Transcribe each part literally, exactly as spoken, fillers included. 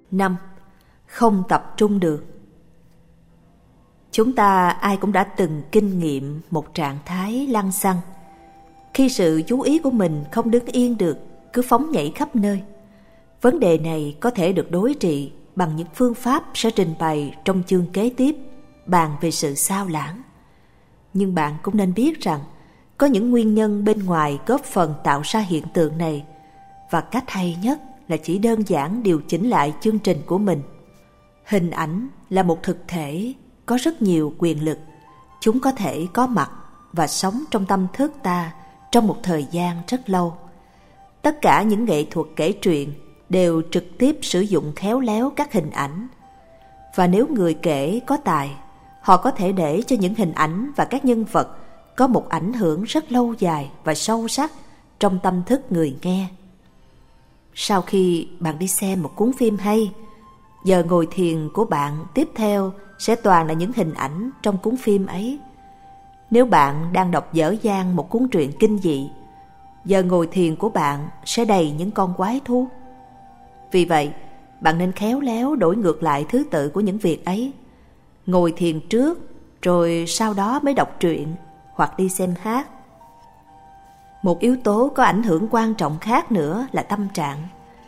năm. Không tập trung được. Chúng ta ai cũng đã từng kinh nghiệm một trạng thái lăng xăng, khi sự chú ý của mình không đứng yên được, cứ phóng nhảy khắp nơi. Vấn đề này có thể được đối trị bằng những phương pháp sẽ trình bày trong chương kế tiếp, bàn về sự sao lãng. Nhưng bạn cũng nên biết rằng có những nguyên nhân bên ngoài góp phần tạo ra hiện tượng này, và cách hay nhất là chỉ đơn giản điều chỉnh lại chương trình của mình. Hình ảnh là một thực thể có rất nhiều quyền lực. Chúng có thể có mặt và sống trong tâm thức ta trong một thời gian rất lâu. Tất cả những nghệ thuật kể chuyện đều trực tiếp sử dụng khéo léo các hình ảnh. Và nếu người kể có tài, họ có thể để cho những hình ảnh và các nhân vật có một ảnh hưởng rất lâu dài và sâu sắc trong tâm thức người nghe. Sau khi bạn đi xem một cuốn phim hay, giờ ngồi thiền của bạn tiếp theo sẽ toàn là những hình ảnh trong cuốn phim ấy. Nếu bạn đang đọc dở dang một cuốn truyện kinh dị, giờ ngồi thiền của bạn sẽ đầy những con quái thú. Vì vậy, bạn nên khéo léo đổi ngược lại thứ tự của những việc ấy. Ngồi thiền trước, rồi sau đó mới đọc truyện hoặc đi xem hát. Một yếu tố có ảnh hưởng quan trọng khác nữa là tâm trạng.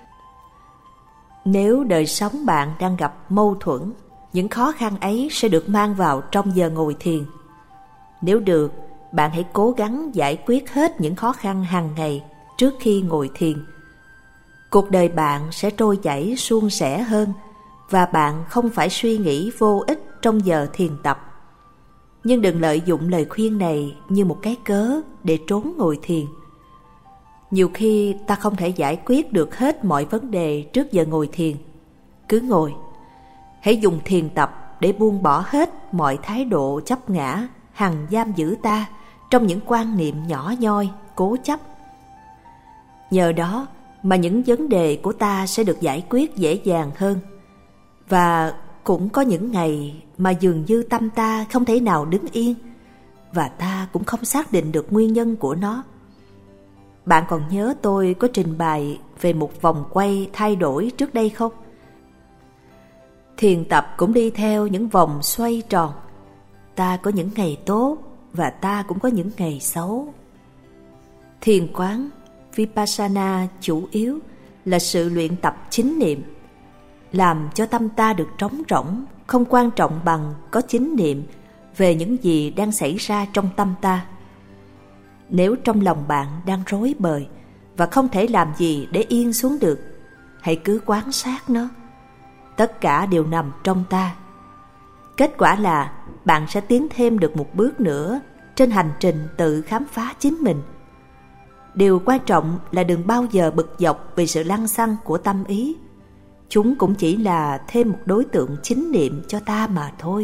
Nếu đời sống bạn đang gặp mâu thuẫn, những khó khăn ấy sẽ được mang vào trong giờ ngồi thiền. Nếu được, bạn hãy cố gắng giải quyết hết những khó khăn hàng ngày trước khi ngồi thiền. Cuộc đời bạn sẽ trôi chảy suôn sẻ hơn, và bạn không phải suy nghĩ vô ích trong giờ thiền tập. Nhưng đừng lợi dụng lời khuyên này như một cái cớ để trốn ngồi thiền. Nhiều khi ta không thể giải quyết được hết mọi vấn đề trước giờ ngồi thiền. Cứ ngồi. Hãy dùng thiền tập để buông bỏ hết mọi thái độ chấp ngã hằng giam giữ ta trong những quan niệm nhỏ nhoi, cố chấp. Nhờ đó mà những vấn đề của ta sẽ được giải quyết dễ dàng hơn. Và cũng có những ngày mà dường như tâm ta không thể nào đứng yên, và ta cũng không xác định được nguyên nhân của nó. Bạn còn nhớ tôi có trình bày về một vòng quay thay đổi trước đây không? Thiền tập cũng đi theo những vòng xoay tròn. Ta có những ngày tốt và ta cũng có những ngày xấu. Thiền quán Vipassana chủ yếu là sự luyện tập chính niệm, làm cho tâm ta được trống rỗng, không quan trọng bằng có chính niệm về những gì đang xảy ra trong tâm ta. Nếu trong lòng bạn đang rối bời và không thể làm gì để yên xuống được, hãy cứ quan sát nó. Tất cả đều nằm trong ta. Kết quả là bạn sẽ tiến thêm được một bước nữa trên hành trình tự khám phá chính mình. Điều quan trọng là đừng bao giờ bực dọc vì sự lăng xăng của tâm ý. Chúng cũng chỉ là thêm một đối tượng chính niệm cho ta mà thôi.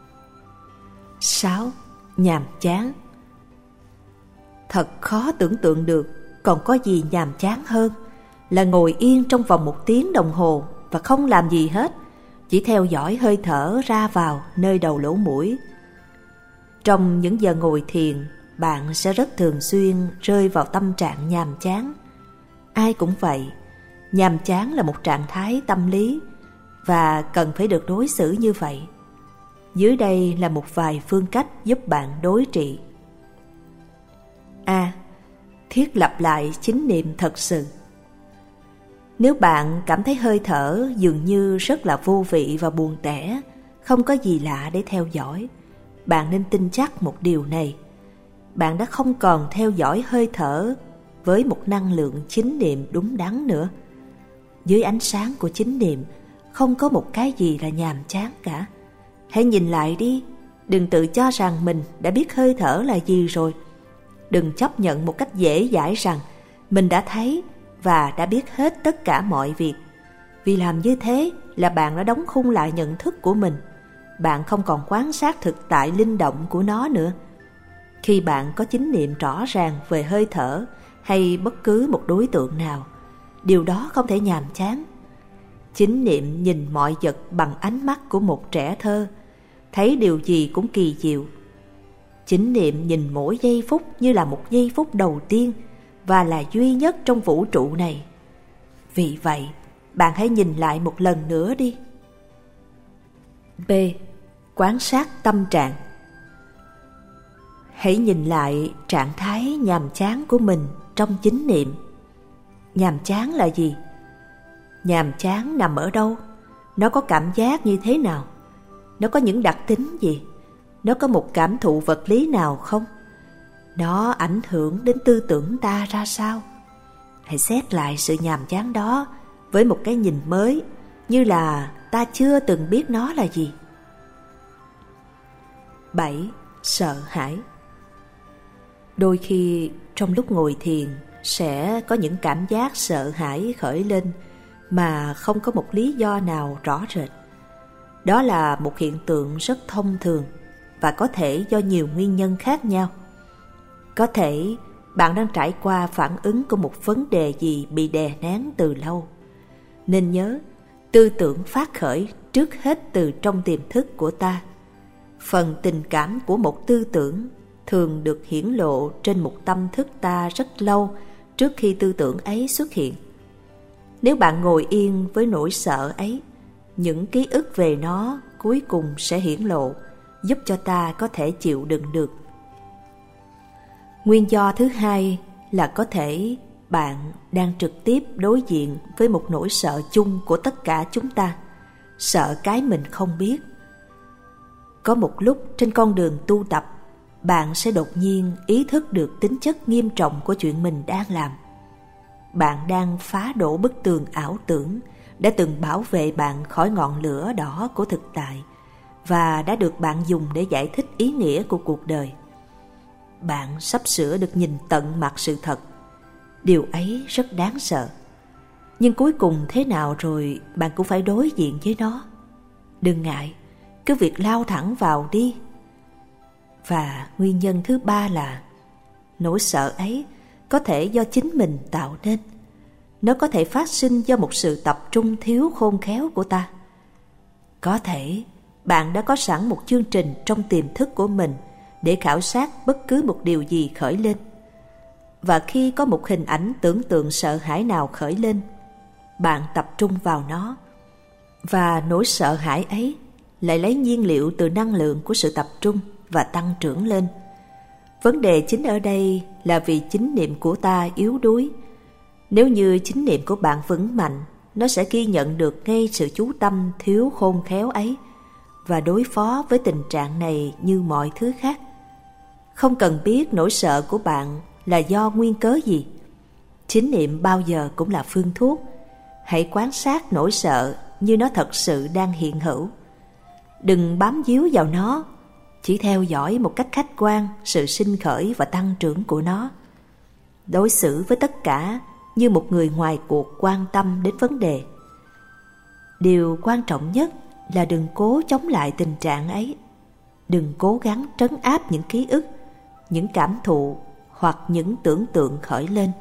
Sáu. Nhàm chán. Thật khó tưởng tượng được còn có gì nhàm chán hơn là ngồi yên trong vòng một tiếng đồng hồ và không làm gì hết, chỉ theo dõi hơi thở ra vào nơi đầu lỗ mũi. Trong những giờ ngồi thiền, bạn sẽ rất thường xuyên rơi vào tâm trạng nhàm chán. Ai cũng vậy. Nhàm chán là một trạng thái tâm lý và cần phải được đối xử như vậy. Dưới đây là một vài phương cách giúp bạn đối trị. A. Thiết lập lại chính niệm thật sự. Nếu bạn cảm thấy hơi thở dường như rất là vô vị và buồn tẻ, không có gì lạ để theo dõi, bạn nên tin chắc một điều này: bạn đã không còn theo dõi hơi thở với một năng lượng chính niệm đúng đắn nữa. Dưới ánh sáng của chính niệm, không có một cái gì là nhàm chán cả. Hãy nhìn lại đi, đừng tự cho rằng mình đã biết hơi thở là gì rồi. Đừng chấp nhận một cách dễ dãi rằng mình đã thấy và đã biết hết tất cả mọi việc. Vì làm như thế là bạn đã đóng khung lại nhận thức của mình. Bạn không còn quan sát thực tại linh động của nó nữa. Khi bạn có chính niệm rõ ràng về hơi thở hay bất cứ một đối tượng nào, điều đó không thể nhàm chán. Chính niệm nhìn mọi vật bằng ánh mắt của một trẻ thơ, thấy điều gì cũng kỳ diệu. Chính niệm nhìn mỗi giây phút như là một giây phút đầu tiên và là duy nhất trong vũ trụ này. Vì vậy, bạn hãy nhìn lại một lần nữa đi. B. Quan sát tâm trạng. Hãy nhìn lại trạng thái nhàm chán của mình trong chánh niệm. Nhàm chán là gì? Nhàm chán nằm ở đâu? Nó có cảm giác như thế nào? Nó có những đặc tính gì? Nó có một cảm thụ vật lý nào không? Nó ảnh hưởng đến tư tưởng ta ra sao? Hãy xét lại sự nhàm chán đó với một cái nhìn mới, như là ta chưa từng biết nó là gì. bảy. Sợ hãi. Đôi khi trong lúc ngồi thiền sẽ có những cảm giác sợ hãi khởi lên mà không có một lý do nào rõ rệt. Đó là một hiện tượng rất thông thường và có thể do nhiều nguyên nhân khác nhau. Có thể bạn đang trải qua phản ứng của một vấn đề gì bị đè nén từ lâu. Nên nhớ, tư tưởng phát khởi trước hết từ trong tiềm thức của ta. Phần tình cảm của một tư tưởng thường được hiển lộ trên một tâm thức ta rất lâu trước khi tư tưởng ấy xuất hiện. Nếu bạn ngồi yên với nỗi sợ ấy, những ký ức về nó cuối cùng sẽ hiển lộ, giúp cho ta có thể chịu đựng được. Nguyên do thứ hai là có thể bạn đang trực tiếp đối diện với một nỗi sợ chung của tất cả chúng ta, sợ cái mình không biết. Có một lúc trên con đường tu tập, bạn sẽ đột nhiên ý thức được tính chất nghiêm trọng của chuyện mình đang làm. Bạn đang phá đổ bức tường ảo tưởng đã từng bảo vệ bạn khỏi ngọn lửa đỏ của thực tại và đã được bạn dùng để giải thích ý nghĩa của cuộc đời. Bạn sắp sửa được nhìn tận mặt sự thật. Điều ấy rất đáng sợ. Nhưng cuối cùng thế nào rồi bạn cũng phải đối diện với nó. Đừng ngại, cứ việc lao thẳng vào đi. Và nguyên nhân thứ ba là nỗi sợ ấy có thể do chính mình tạo nên. Nó có thể phát sinh do một sự tập trung thiếu khôn khéo của ta. Có thể bạn đã có sẵn một chương trình trong tiềm thức của mình để khảo sát bất cứ một điều gì khởi lên. Và khi có một hình ảnh tưởng tượng sợ hãi nào khởi lên, bạn tập trung vào nó. Và nỗi sợ hãi ấy lại lấy nhiên liệu từ năng lượng của sự tập trung và tăng trưởng lên. Vấn đề chính ở đây là vì chánh niệm của ta yếu đuối. Nếu như chánh niệm của bạn vững mạnh, nó sẽ ghi nhận được ngay sự chú tâm thiếu khôn khéo ấy và đối phó với tình trạng này như mọi thứ khác. Không cần biết nỗi sợ của bạn là do nguyên cớ gì. Chánh niệm bao giờ cũng là phương thuốc. Hãy quan sát nỗi sợ như nó thật sự đang hiện hữu. Đừng bám víu vào nó, chỉ theo dõi một cách khách quan sự sinh khởi và tăng trưởng của nó. Đối xử với tất cả như một người ngoài cuộc quan tâm đến vấn đề. Điều quan trọng nhất là đừng cố chống lại tình trạng ấy. Đừng cố gắng trấn áp những ký ức, những cảm thụ hoặc những tưởng tượng khởi lên.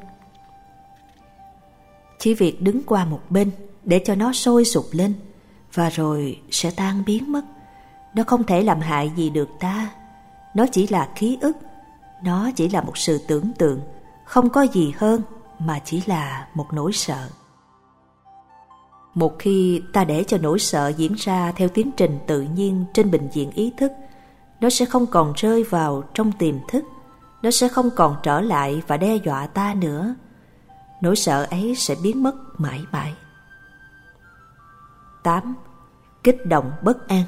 Chỉ việc đứng qua một bên để cho nó sôi sục lên và rồi sẽ tan biến mất. Nó không thể làm hại gì được ta. Nó chỉ là ký ức. Nó chỉ là một sự tưởng tượng. Không có gì hơn mà chỉ là một nỗi sợ. Một khi ta để cho nỗi sợ diễn ra theo tiến trình tự nhiên trên bình diện ý thức, nó sẽ không còn rơi vào trong tiềm thức. Nó sẽ không còn trở lại và đe dọa ta nữa. Nỗi sợ ấy sẽ biến mất mãi mãi. tám. Kích động bất an.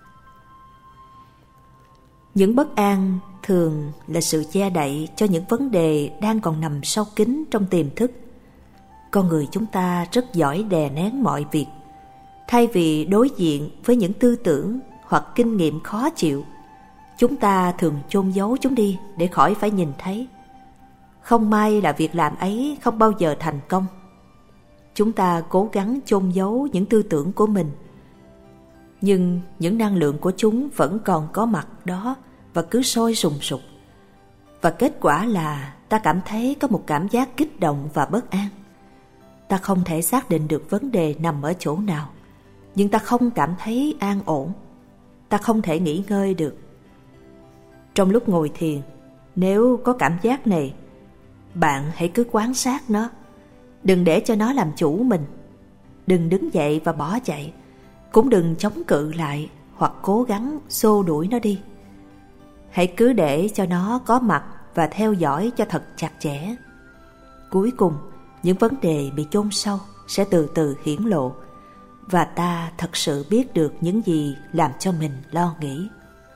Những bất an thường là sự che đậy cho những vấn đề đang còn nằm sâu kín trong tiềm thức. Con người chúng ta rất giỏi đè nén mọi việc. Thay vì đối diện với những tư tưởng hoặc kinh nghiệm khó chịu, chúng ta thường chôn giấu chúng đi để khỏi phải nhìn thấy. Không may là việc làm ấy không bao giờ thành công. Chúng ta cố gắng chôn giấu những tư tưởng của mình, nhưng những năng lượng của chúng vẫn còn có mặt đó và cứ sôi sùng sục. Và kết quả là ta cảm thấy có một cảm giác kích động và bất an. Ta không thể xác định được vấn đề nằm ở chỗ nào, nhưng ta không cảm thấy an ổn. Ta không thể nghỉ ngơi được. Trong lúc ngồi thiền, nếu có cảm giác này, bạn hãy cứ quan sát nó. Đừng để cho nó làm chủ mình. đừng đứng dậy và bỏ chạy, cũng đừng chống cự lại hoặc cố gắng xô đuổi nó đi. Hãy cứ để cho nó có mặt và theo dõi cho thật chặt chẽ. Cuối cùng, những vấn đề bị chôn sâu sẽ từ từ hiển lộ, và ta thật sự biết được những gì làm cho mình lo nghĩ.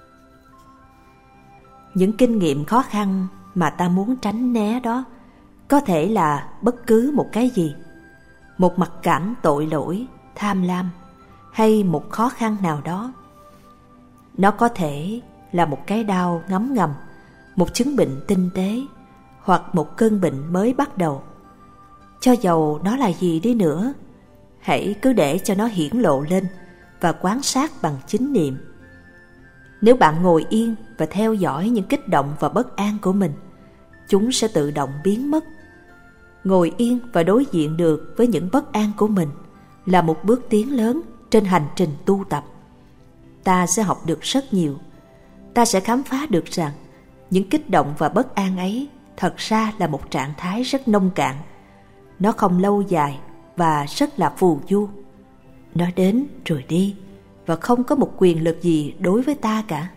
Những kinh nghiệm khó khăn mà ta muốn tránh né đó có thể là bất cứ một cái gì, một mặc cảm tội lỗi, tham lam hay một khó khăn nào đó. Nó có thể là một cái đau ngấm ngầm, một chứng bệnh tinh tế hoặc một cơn bệnh mới bắt đầu. Cho dầu nó là gì đi nữa, hãy cứ để cho nó hiển lộ lên và quan sát bằng chính niệm. Nếu bạn ngồi yên và theo dõi những kích động và bất an của mình, chúng sẽ tự động biến mất. Ngồi yên và đối diện được với những bất an của mình là một bước tiến lớn trên hành trình tu tập. Ta sẽ học được rất nhiều. Ta sẽ khám phá được rằng những kích động và bất an ấy thật ra là một trạng thái rất nông cạn. Nó không lâu dài và rất là phù du. Nó đến rồi đi và không có một quyền lực gì đối với ta cả.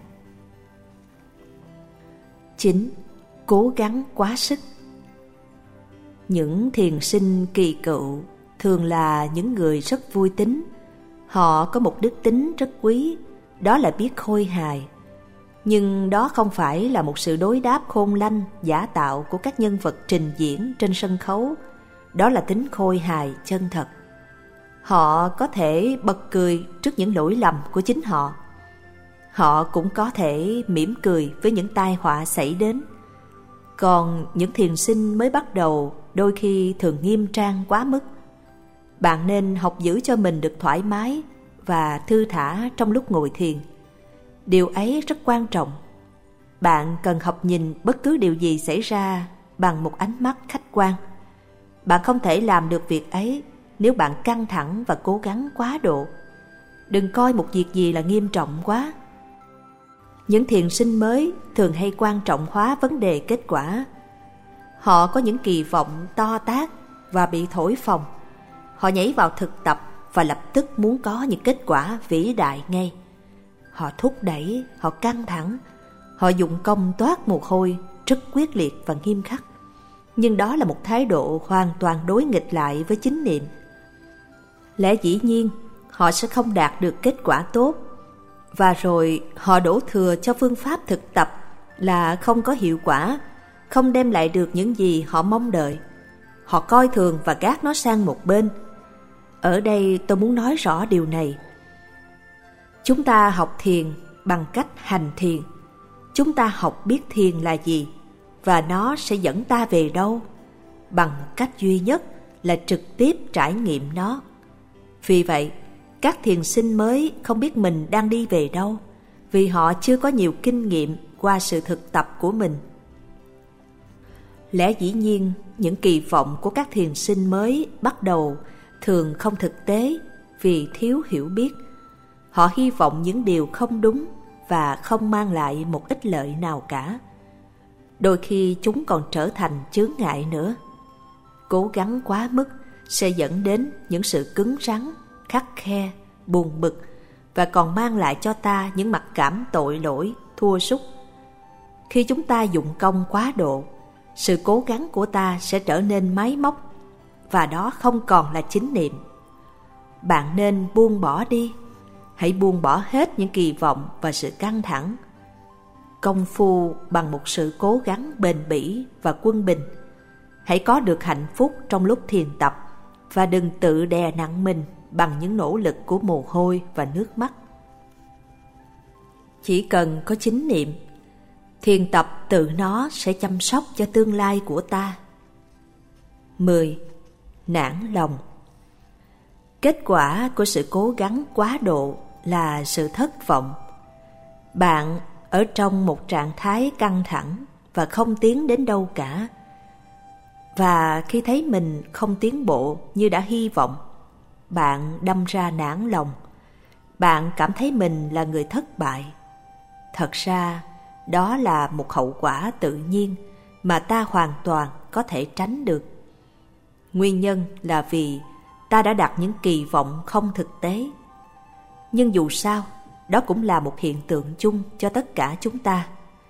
chín. Cố gắng quá sức. Những thiền sinh kỳ cựu thường là những người rất vui tính. Họ có một đức tính rất quý, đó là biết khôi hài. Nhưng đó không phải là một sự đối đáp khôn lanh, giả tạo của các nhân vật trình diễn trên sân khấu. Đó là tính khôi hài chân thật. Họ có thể bật cười trước những lỗi lầm của chính họ. Họ cũng có thể mỉm cười với những tai họa xảy đến. Còn những thiền sinh mới bắt đầu đôi khi thường nghiêm trang quá mức. Bạn nên học giữ cho mình được thoải mái và thư thả trong lúc ngồi thiền. Điều ấy rất quan trọng. Bạn cần học nhìn bất cứ điều gì xảy ra bằng một ánh mắt khách quan. Bạn không thể làm được việc ấy nếu bạn căng thẳng và cố gắng quá độ. Đừng coi một việc gì là nghiêm trọng quá. Những thiền sinh mới thường hay quan trọng hóa vấn đề kết quả. Họ có những kỳ vọng to tát và bị thổi phồng. Họ nhảy vào thực tập và lập tức muốn có những kết quả vĩ đại ngay. Họ thúc đẩy, họ căng thẳng, họ dụng công toát mồ hôi rất quyết liệt và nghiêm khắc. Nhưng đó là một thái độ hoàn toàn đối nghịch lại với chính niệm. Lẽ dĩ nhiên, họ sẽ không đạt được kết quả tốt, và rồi họ đổ thừa cho phương pháp thực tập là không có hiệu quả, không đem lại được những gì họ mong đợi. Họ coi thường và gác nó sang một bên. Ở đây tôi muốn nói rõ điều này. Chúng ta học thiền bằng cách hành thiền. Chúng ta học biết thiền là gì và nó sẽ dẫn ta về đâu, bằng một cách duy nhất là trực tiếp trải nghiệm nó. Vì vậy, các thiền sinh mới không biết mình đang đi về đâu, vì họ chưa có nhiều kinh nghiệm qua sự thực tập của mình. Lẽ dĩ nhiên, những kỳ vọng của các thiền sinh mới bắt đầu thường không thực tế vì thiếu hiểu biết. Họ hy vọng những điều không đúng và không mang lại một ích lợi nào cả. Đôi khi chúng còn trở thành chướng ngại nữa. Cố gắng quá mức sẽ dẫn đến những sự cứng rắn, khắt khe, buồn bực và còn mang lại cho ta những mặc cảm tội lỗi, thua sút. Khi chúng ta dụng công quá độ, sự cố gắng của ta sẽ trở nên máy móc và đó không còn là chính niệm. Bạn nên buông bỏ đi. Hãy buông bỏ hết những kỳ vọng và sự căng thẳng. Công phu bằng một sự cố gắng bền bỉ và quân bình. Hãy có được hạnh phúc trong lúc thiền tập và đừng tự đè nặng mình bằng những nỗ lực của mồ hôi và nước mắt. Chỉ cần có chính niệm, thiền tập tự nó sẽ chăm sóc cho tương lai của ta. mười. Nản lòng. Kết quả của sự cố gắng quá độ là sự thất vọng. Bạn ở trong một trạng thái căng thẳng và không tiến đến đâu cả. Và khi thấy mình không tiến bộ như đã hy vọng, bạn đâm ra nản lòng. Bạn cảm thấy mình là người thất bại. Thật ra, đó là một hậu quả tự nhiên mà ta hoàn toàn có thể tránh được. Nguyên nhân là vì ta đã đặt những kỳ vọng không thực tế. Nhưng dù sao, đó cũng là một hiện tượng chung cho tất cả chúng ta.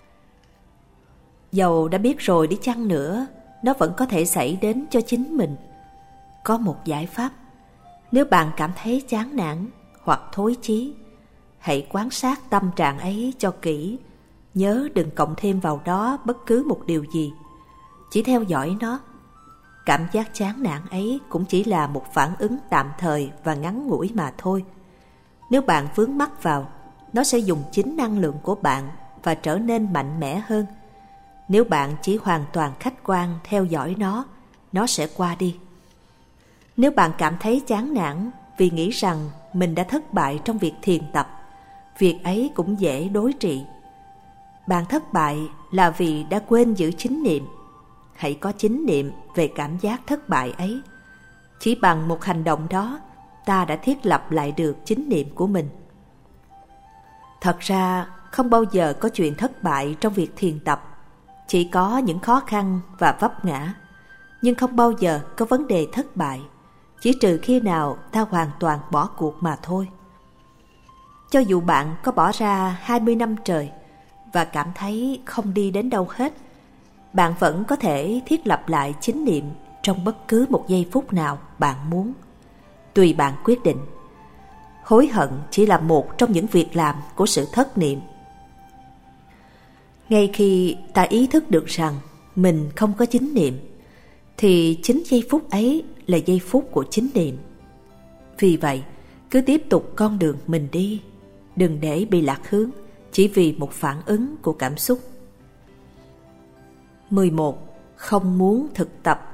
Dầu đã biết rồi đi chăng nữa, nó vẫn có thể xảy đến cho chính mình. Có một giải pháp. Nếu bạn cảm thấy chán nản hoặc thối chí, hãy quan sát tâm trạng ấy cho kỹ. Nhớ đừng cộng thêm vào đó bất cứ một điều gì. Chỉ theo dõi nó. Cảm giác chán nản ấy cũng chỉ là một phản ứng tạm thời và ngắn ngủi mà thôi. Nếu bạn vướng mắc vào, nó sẽ dùng chính năng lượng của bạn và trở nên mạnh mẽ hơn. Nếu bạn chỉ hoàn toàn khách quan theo dõi nó, nó sẽ qua đi. Nếu bạn cảm thấy chán nản vì nghĩ rằng mình đã thất bại trong việc thiền tập, việc ấy cũng dễ đối trị. Bạn thất bại là vì đã quên giữ chánh niệm. Hãy có chánh niệm về cảm giác thất bại ấy. Chỉ bằng một hành động đó, ta đã thiết lập lại được chánh niệm của mình. Thật ra, không bao giờ có chuyện thất bại trong việc thiền tập. Chỉ có những khó khăn và vấp ngã. Nhưng không bao giờ có vấn đề thất bại, chỉ trừ khi nào ta hoàn toàn bỏ cuộc mà thôi. Cho dù bạn có bỏ ra hai mươi năm trời và cảm thấy không đi đến đâu hết, bạn vẫn có thể thiết lập lại chánh niệm trong bất cứ một giây phút nào bạn muốn. Tùy bạn quyết định. Hối hận chỉ là một trong những việc làm của sự thất niệm. Ngay khi ta ý thức được rằng mình không có chánh niệm, thì chính giây phút ấy là giây phút của chánh niệm. Vì vậy, cứ tiếp tục con đường mình đi, đừng để bị lạc hướng chỉ vì một phản ứng của cảm xúc. mười một. Không muốn thực tập.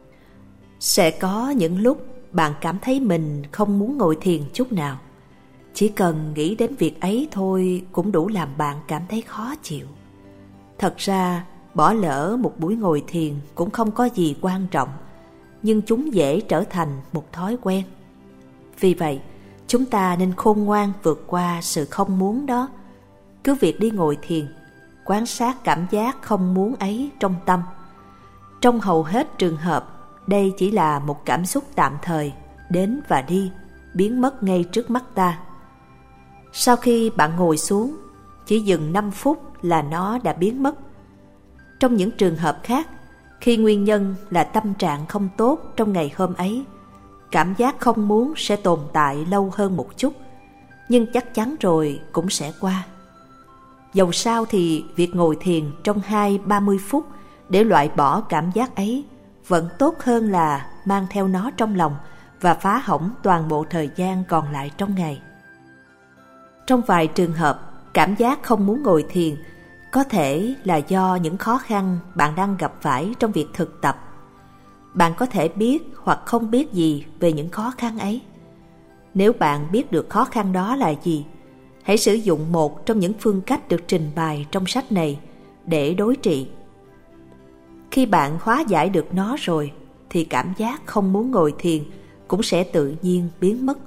Sẽ có những lúc bạn cảm thấy mình không muốn ngồi thiền chút nào. Chỉ cần nghĩ đến việc ấy thôi cũng đủ làm bạn cảm thấy khó chịu. Thật ra, bỏ lỡ một buổi ngồi thiền cũng không có gì quan trọng, nhưng chúng dễ trở thành một thói quen. Vì vậy, chúng ta nên khôn ngoan vượt qua sự không muốn đó. Cứ việc đi ngồi thiền, quan sát cảm giác không muốn ấy trong tâm. Trong hầu hết trường hợp, đây chỉ là một cảm xúc tạm thời, đến và đi, biến mất ngay trước mắt ta. Sau khi bạn ngồi xuống, chỉ dừng năm phút là nó đã biến mất. Trong những trường hợp khác, khi nguyên nhân là tâm trạng không tốt trong ngày hôm ấy, cảm giác không muốn sẽ tồn tại lâu hơn một chút, nhưng chắc chắn rồi cũng sẽ qua. Dầu sao thì việc ngồi thiền trong hai ba mươi phút để loại bỏ cảm giác ấy vẫn tốt hơn là mang theo nó trong lòng và phá hỏng toàn bộ thời gian còn lại trong ngày. Trong vài trường hợp, cảm giác không muốn ngồi thiền có thể là do những khó khăn bạn đang gặp phải trong việc thực tập. Bạn có thể biết hoặc không biết gì về những khó khăn ấy. Nếu bạn biết được khó khăn đó là gì, hãy sử dụng một trong những phương cách được trình bày trong sách này để đối trị. Khi bạn hóa giải được nó rồi, thì cảm giác không muốn ngồi thiền cũng sẽ tự nhiên biến mất.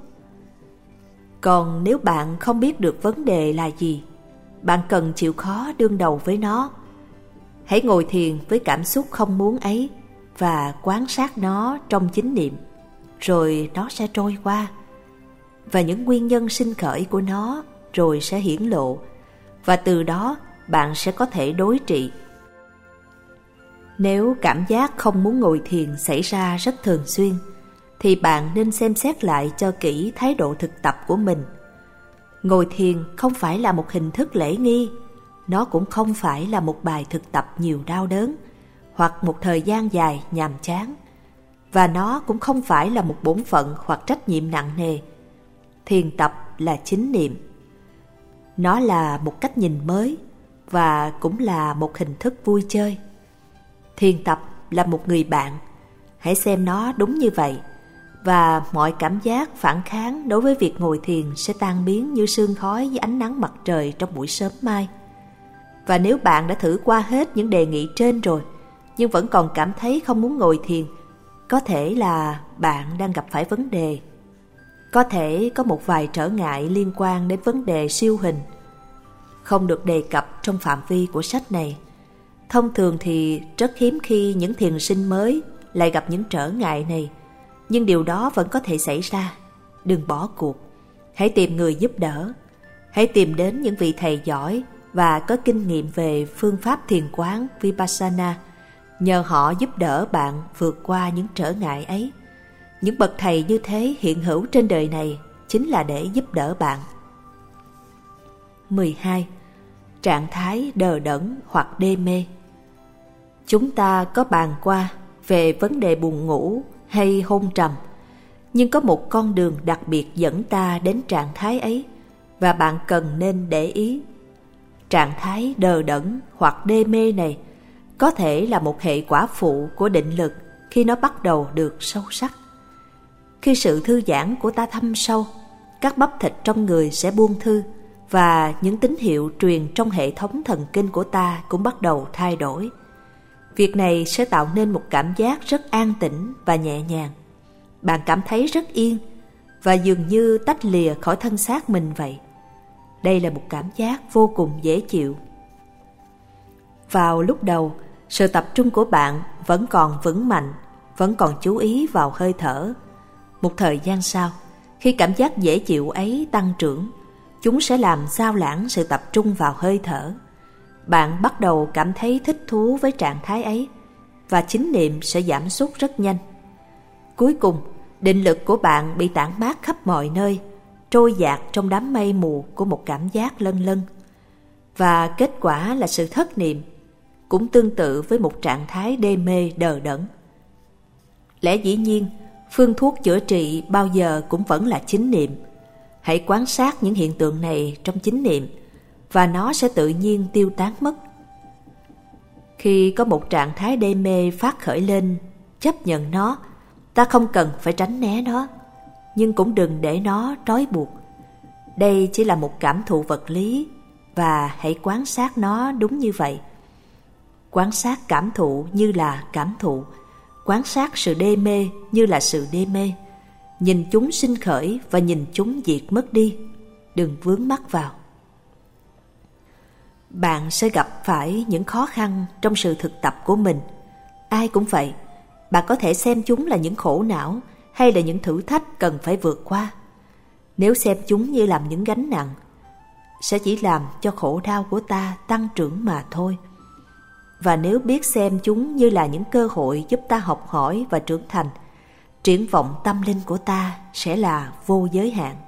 Còn nếu bạn không biết được vấn đề là gì, bạn cần chịu khó đương đầu với nó. Hãy ngồi thiền với cảm xúc không muốn ấy và quan sát nó trong chánh niệm, rồi nó sẽ trôi qua. Và những nguyên nhân sinh khởi của nó rồi sẽ hiển lộ, và từ đó bạn sẽ có thể đối trị. Nếu cảm giác không muốn ngồi thiền xảy ra rất thường xuyên, thì bạn nên xem xét lại cho kỹ thái độ thực tập của mình. Ngồi thiền không phải là một hình thức lễ nghi, nó cũng không phải là một bài thực tập nhiều đau đớn, hoặc một thời gian dài nhàm chán, và nó cũng không phải là một bổn phận hoặc trách nhiệm nặng nề. Thiền tập là chánh niệm. Nó là một cách nhìn mới và cũng là một hình thức vui chơi. Thiền tập là một người bạn, hãy xem nó đúng như vậy, và mọi cảm giác phản kháng đối với việc ngồi thiền sẽ tan biến như sương khói dưới ánh nắng mặt trời trong buổi sớm mai. Và nếu bạn đã thử qua hết những đề nghị trên rồi, nhưng vẫn còn cảm thấy không muốn ngồi thiền, có thể là bạn đang gặp phải vấn đề. Có thể có một vài trở ngại liên quan đến vấn đề siêu hình, không được đề cập trong phạm vi của sách này. Thông thường thì rất hiếm khi những thiền sinh mới lại gặp những trở ngại này, nhưng điều đó vẫn có thể xảy ra. Đừng bỏ cuộc. Hãy tìm người giúp đỡ. Hãy tìm đến những vị thầy giỏi và có kinh nghiệm về phương pháp thiền quán Vipassana. Nhờ họ giúp đỡ bạn vượt qua những trở ngại ấy. Những bậc thầy như thế hiện hữu trên đời này chính là để giúp đỡ bạn. mười hai. Trạng thái đờ đẫn hoặc đê mê. Chúng ta có bàn qua về vấn đề buồn ngủ hay hôn trầm, nhưng có một con đường đặc biệt dẫn ta đến trạng thái ấy, và bạn cần nên để ý. Trạng thái đờ đẫn hoặc đê mê này có thể là một hệ quả phụ của định lực khi nó bắt đầu được sâu sắc. Khi sự thư giãn của ta thâm sâu, các bắp thịt trong người sẽ buông thư, và những tín hiệu truyền trong hệ thống thần kinh của ta cũng bắt đầu thay đổi. Việc này sẽ tạo nên một cảm giác rất an tĩnh và nhẹ nhàng. Bạn cảm thấy rất yên và dường như tách lìa khỏi thân xác mình vậy. Đây là một cảm giác vô cùng dễ chịu. Vào lúc đầu, sự tập trung của bạn vẫn còn vững mạnh, vẫn còn chú ý vào hơi thở. Một thời gian sau, khi cảm giác dễ chịu ấy tăng trưởng, chúng sẽ làm sao lãng sự tập trung vào hơi thở. Bạn bắt đầu cảm thấy thích thú với trạng thái ấy, và chánh niệm sẽ giảm sút rất nhanh. Cuối cùng, định lực của bạn bị tản mát khắp mọi nơi, trôi dạt trong đám mây mù của một cảm giác lân lân. Và kết quả là sự thất niệm, cũng tương tự với một trạng thái đê mê đờ đẫn. Lẽ dĩ nhiên, phương thuốc chữa trị bao giờ cũng vẫn là chánh niệm. Hãy quan sát những hiện tượng này trong chánh niệm, và nó sẽ tự nhiên tiêu tán mất. Khi có một trạng thái đê mê phát khởi lên, chấp nhận nó. Ta không cần phải tránh né nó, nhưng cũng đừng để nó trói buộc. Đây chỉ là một cảm thụ vật lý, và hãy quan sát nó đúng như vậy. Quan sát cảm thụ như là cảm thụ, quan sát sự đê mê như là sự đê mê. Nhìn chúng sinh khởi và nhìn chúng diệt mất đi. Đừng vướng mắc vào. Bạn sẽ gặp phải những khó khăn trong sự thực tập của mình. Ai cũng vậy. Bạn có thể xem chúng là những khổ não hay là những thử thách cần phải vượt qua. Nếu xem chúng như làm những gánh nặng, sẽ chỉ làm cho khổ đau của ta tăng trưởng mà thôi. Và nếu biết xem chúng như là những cơ hội giúp ta học hỏi và trưởng thành, triển vọng tâm linh của ta sẽ là vô giới hạn.